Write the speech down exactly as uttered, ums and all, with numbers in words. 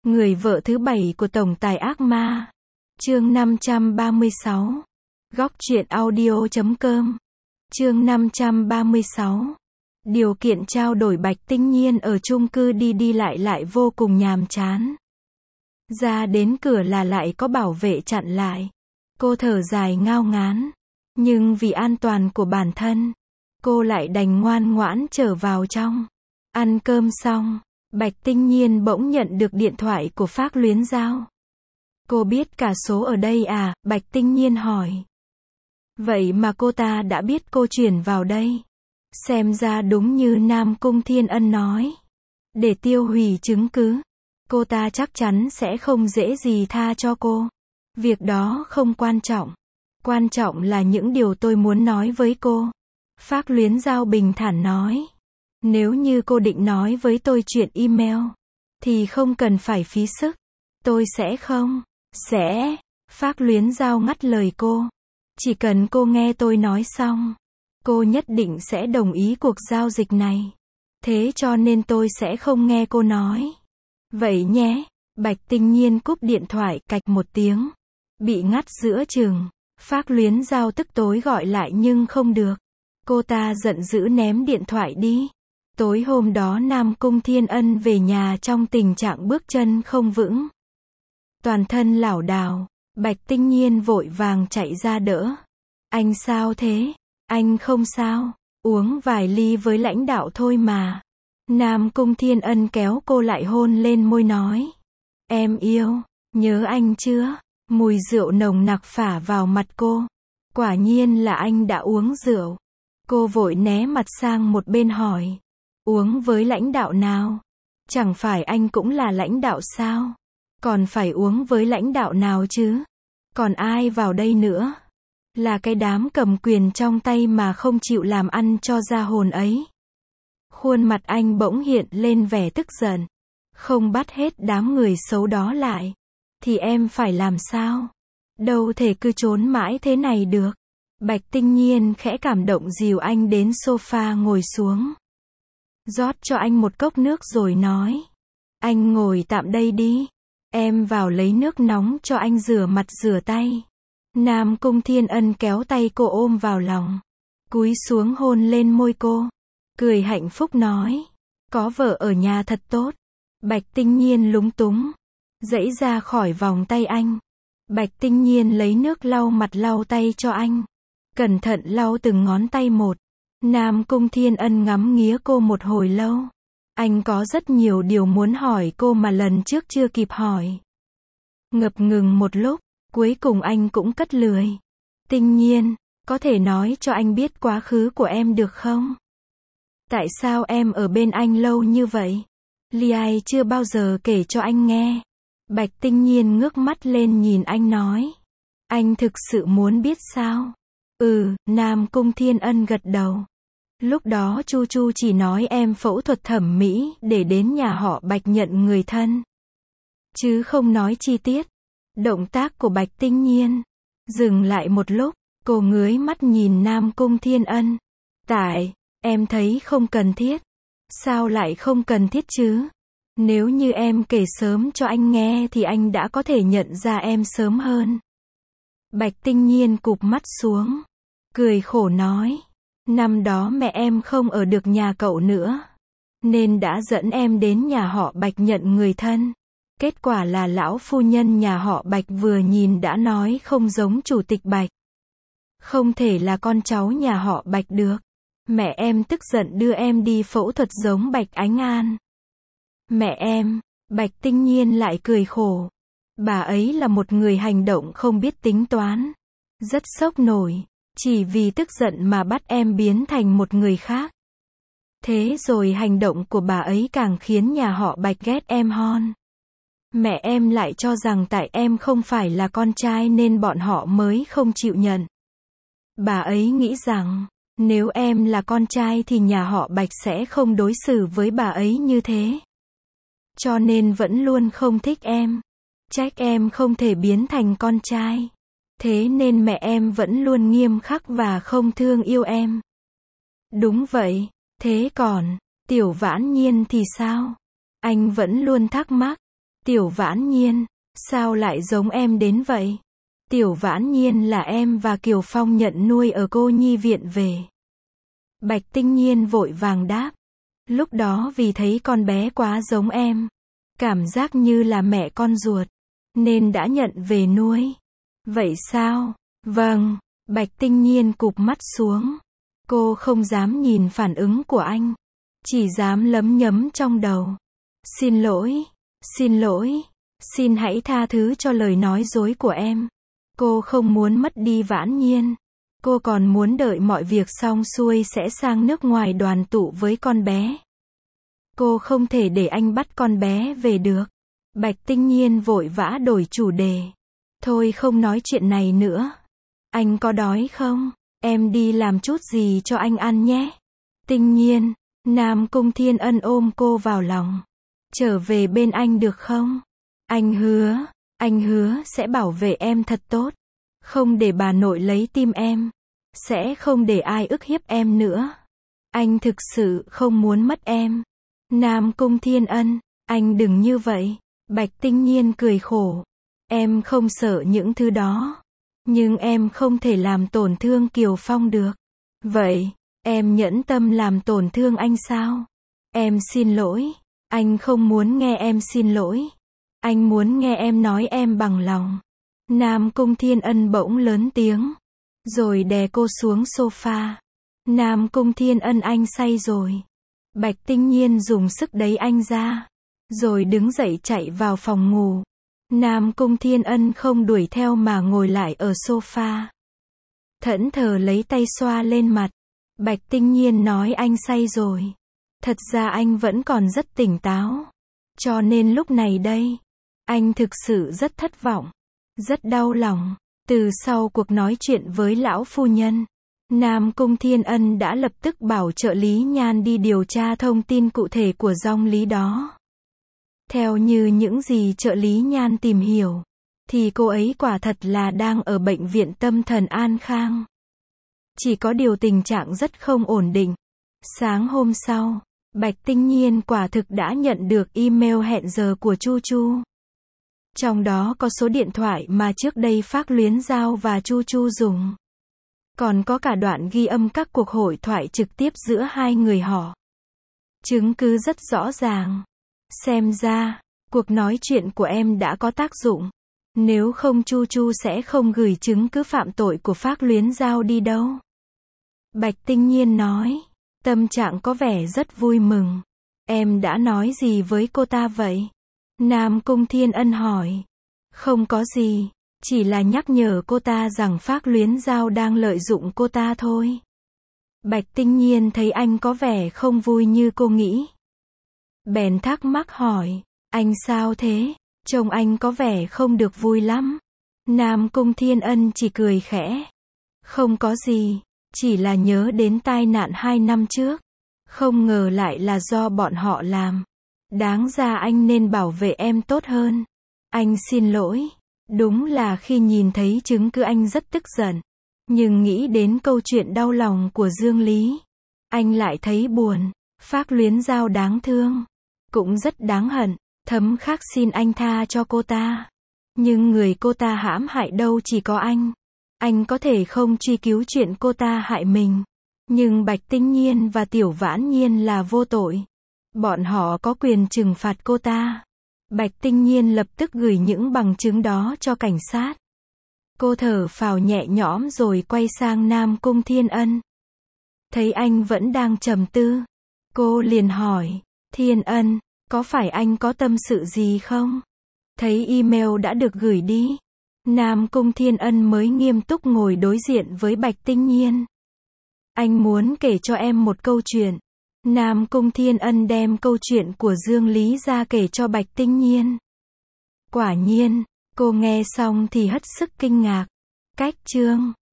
Người vợ thứ bảy của tổng tài ác ma. Chương năm trăm ba mươi sáu. Góc truyện audio chấm com. Chương năm trăm ba mươi sáu. Điều kiện trao đổi Bạch Tinh Nhiên ở chung cư đi đi lại lại vô cùng nhàm chán. Ra đến cửa là lại có bảo vệ chặn lại. Cô thở dài ngao ngán. Nhưng vì an toàn của bản thân, cô lại đành ngoan ngoãn trở vào trong. Ăn cơm xong, Bạch Tinh Nhiên bỗng nhận được điện thoại của Phác Luyến Giao. Cô biết cả số ở đây à? Bạch Tinh Nhiên hỏi. Vậy mà cô ta đã biết cô chuyển vào đây. Xem ra đúng như Nam Cung Thiên Ân nói. Để tiêu hủy chứng cứ, cô ta chắc chắn sẽ không dễ gì tha cho cô. Việc đó không quan trọng. Quan trọng là những điều tôi muốn nói với cô. Phác Luyến Giao bình thản nói. Nếu như cô định nói với tôi chuyện email, thì không cần phải phí sức. Tôi sẽ không. Sẽ. Phác Luyến Giao ngắt lời cô. Chỉ cần cô nghe tôi nói xong, cô nhất định sẽ đồng ý cuộc giao dịch này. Thế cho nên tôi sẽ không nghe cô nói. Vậy nhé. Bạch Tinh Nhiên cúp điện thoại cạch một tiếng. Bị ngắt giữa chừng. Phác Luyến Giao tức tối gọi lại nhưng không được. Cô ta giận dữ ném điện thoại đi. Tối hôm đó Nam Cung Thiên Ân về nhà trong tình trạng bước chân không vững. Toàn thân lảo đảo. Bạch Tinh Nhiên vội vàng chạy ra đỡ. Anh sao thế? Anh không sao. Uống vài ly với lãnh đạo thôi mà. Nam Cung Thiên Ân kéo cô lại hôn lên môi nói. Em yêu, nhớ anh chưa? Mùi rượu nồng nặc phả vào mặt cô. Quả nhiên là anh đã uống rượu. Cô vội né mặt sang một bên hỏi. Uống với lãnh đạo nào? Chẳng phải anh cũng là lãnh đạo sao? Còn phải uống với lãnh đạo nào chứ? Còn ai vào đây nữa? Là cái đám cầm quyền trong tay mà không chịu làm ăn cho ra hồn ấy. Khuôn mặt anh bỗng hiện lên vẻ tức giận. Không bắt hết đám người xấu đó lại, thì em phải làm sao? Đâu thể cứ trốn mãi thế này được. Bạch Tinh Nhiên khẽ cảm động dìu anh đến sofa ngồi xuống. Rót cho anh một cốc nước rồi nói. Anh ngồi tạm đây đi. Em vào lấy nước nóng cho anh rửa mặt rửa tay. Nam Cung Thiên Ân kéo tay cô ôm vào lòng. Cúi xuống hôn lên môi cô. Cười hạnh phúc nói. Có vợ ở nhà thật tốt. Bạch Tinh Nhiên lúng túng. Giãy ra khỏi vòng tay anh. Bạch Tinh Nhiên lấy nước lau mặt lau tay cho anh. Cẩn thận lau từng ngón tay một. Nam Cung Thiên Ân ngắm nghía cô một hồi lâu. Anh có rất nhiều điều muốn hỏi cô mà lần trước chưa kịp hỏi. Ngập ngừng một lúc, cuối cùng anh cũng cất lười. Tinh Nhiên, có thể nói cho anh biết quá khứ của em được không? Tại sao em ở bên anh lâu như vậy? Li Ai chưa bao giờ kể cho anh nghe. Bạch Tinh Nhiên ngước mắt lên nhìn anh nói. Anh thực sự muốn biết sao? Ừ, Nam Cung Thiên Ân gật đầu. Lúc đó Chu Chu chỉ nói em phẫu thuật thẩm mỹ để đến nhà họ Bạch nhận người thân. Chứ không nói chi tiết. Động tác của Bạch Tinh Nhiên dừng lại một lúc, cô ngước mắt nhìn Nam Cung Thiên Ân. Tại, em thấy không cần thiết. Sao lại không cần thiết chứ? Nếu như em kể sớm cho anh nghe thì anh đã có thể nhận ra em sớm hơn. Bạch Tinh Nhiên cụp mắt xuống. Cười khổ nói. Năm đó mẹ em không ở được nhà cậu nữa. Nên đã dẫn em đến nhà họ Bạch nhận người thân. Kết quả là lão phu nhân nhà họ Bạch vừa nhìn đã nói không giống chủ tịch Bạch. Không thể là con cháu nhà họ Bạch được. Mẹ em tức giận đưa em đi phẫu thuật giống Bạch Ánh An. Mẹ em, Bạch Tinh Nhiên lại cười khổ. Bà ấy là một người hành động không biết tính toán. Rất sốc nổi. Chỉ vì tức giận mà bắt em biến thành một người khác. Thế rồi hành động của bà ấy càng khiến nhà họ Bạch ghét em hơn. Mẹ em lại cho rằng tại em không phải là con trai nên bọn họ mới không chịu nhận. Bà ấy nghĩ rằng, nếu em là con trai thì nhà họ Bạch sẽ không đối xử với bà ấy như thế. Cho nên vẫn luôn không thích em. Trách em không thể biến thành con trai. Thế nên mẹ em vẫn luôn nghiêm khắc và không thương yêu em. Đúng vậy. Thế còn, Tiểu Vãn Nhiên thì sao? Anh vẫn luôn thắc mắc. Tiểu Vãn Nhiên, sao lại giống em đến vậy? Tiểu Vãn Nhiên là em và Kiều Phong nhận nuôi ở cô nhi viện về. Bạch Tinh Nhiên vội vàng đáp. Lúc đó vì thấy con bé quá giống em, cảm giác như là mẹ con ruột, nên đã nhận về nuôi. Vậy sao? Vâng, Bạch Tinh Nhiên cụp mắt xuống. Cô không dám nhìn phản ứng của anh, chỉ dám lấm nhấm trong đầu. Xin lỗi, xin lỗi, xin hãy tha thứ cho lời nói dối của em. Cô không muốn mất đi Vãn Nhiên. Cô còn muốn đợi mọi việc xong xuôi sẽ sang nước ngoài đoàn tụ với con bé. Cô không thể để anh bắt con bé về được. Bạch Tinh Nhiên vội vã đổi chủ đề. Thôi không nói chuyện này nữa. Anh có đói không? Em đi làm chút gì cho anh ăn nhé. Tinh Nhiên, Nam Cung Thiên Ân ôm cô vào lòng. Trở về bên anh được không? Anh hứa, anh hứa sẽ bảo vệ em thật tốt. Không để bà nội lấy tim em. Sẽ không để ai ức hiếp em nữa. Anh thực sự không muốn mất em. Nam Cung Thiên Ân, anh đừng như vậy. Bạch Tinh Nhiên cười khổ. Em không sợ những thứ đó. Nhưng em không thể làm tổn thương Kiều Phong được. Vậy, em nhẫn tâm làm tổn thương anh sao? Em xin lỗi. Anh không muốn nghe em xin lỗi. Anh muốn nghe em nói em bằng lòng. Nam Cung Thiên Ân bỗng lớn tiếng. Rồi đè cô xuống sofa. Nam Cung Thiên Ân, anh say rồi. Bạch Tinh Nhiên dùng sức đẩy anh ra. Rồi đứng dậy chạy vào phòng ngủ. Nam Cung Thiên Ân không đuổi theo mà ngồi lại ở sofa. Thẫn thờ lấy tay xoa lên mặt. Bạch Tinh Nhiên nói anh say rồi. Thật ra anh vẫn còn rất tỉnh táo. Cho nên lúc này đây, anh thực sự rất thất vọng. Rất đau lòng. Từ sau cuộc nói chuyện với lão phu nhân, Nam Cung Thiên Ân đã lập tức bảo trợ lý Nhan đi điều tra thông tin cụ thể của dong lý đó. Theo như những gì trợ lý Nhan tìm hiểu, thì cô ấy quả thật là đang ở bệnh viện tâm thần An Khang. Chỉ có điều tình trạng rất không ổn định. Sáng hôm sau, Bạch Tinh Nhiên quả thực đã nhận được email hẹn giờ của Chu Chu. Trong đó có số điện thoại mà trước đây Phác Luyến Giao và Chu Chu dùng. Còn có cả đoạn ghi âm các cuộc hội thoại trực tiếp giữa hai người họ. Chứng cứ rất rõ ràng. Xem ra, cuộc nói chuyện của em đã có tác dụng. Nếu không Chu Chu sẽ không gửi chứng cứ phạm tội của Phác Luyến Giao đi đâu. Bạch Tinh Nhiên nói. Tâm trạng có vẻ rất vui mừng. Em đã nói gì với cô ta vậy? Nam Cung Thiên Ân hỏi. Không có gì. Chỉ là nhắc nhở cô ta rằng Phác Luyến Giao đang lợi dụng cô ta thôi. Bạch Tinh Nhiên thấy anh có vẻ không vui như cô nghĩ. Bèn thắc mắc hỏi. Anh sao thế? Trông anh có vẻ không được vui lắm. Nam Cung Thiên Ân chỉ cười khẽ. Không có gì. Chỉ là nhớ đến tai nạn hai năm trước. Không ngờ lại là do bọn họ làm. Đáng ra anh nên bảo vệ em tốt hơn. Anh xin lỗi. Đúng là khi nhìn thấy chứng cứ anh rất tức giận. Nhưng nghĩ đến câu chuyện đau lòng của Dương Lý, anh lại thấy buồn. Phác Luyến Giao đáng thương. Cũng rất đáng hận. Thấm Khắc xin anh tha cho cô ta. Nhưng người cô ta hãm hại đâu chỉ có anh. Anh có thể không truy cứu chuyện cô ta hại mình. Nhưng Bạch Tinh Nhiên và Tiểu Vãn Nhiên là vô tội. Bọn họ có quyền trừng phạt cô ta. Bạch Tinh Nhiên lập tức gửi những bằng chứng đó cho cảnh sát. Cô thở phào nhẹ nhõm rồi quay sang Nam Cung Thiên Ân. Thấy anh vẫn đang trầm tư, cô liền hỏi. Thiên Ân, có phải anh có tâm sự gì không? Thấy email đã được gửi đi, Nam Cung Thiên Ân mới nghiêm túc ngồi đối diện với Bạch Tinh Nhiên. Anh muốn kể cho em một câu chuyện. Nam Cung Thiên Ân đem câu chuyện của Dương Lý ra kể cho Bạch Tinh Nhiên. Quả nhiên, cô nghe xong thì hết sức kinh ngạc. Cách chương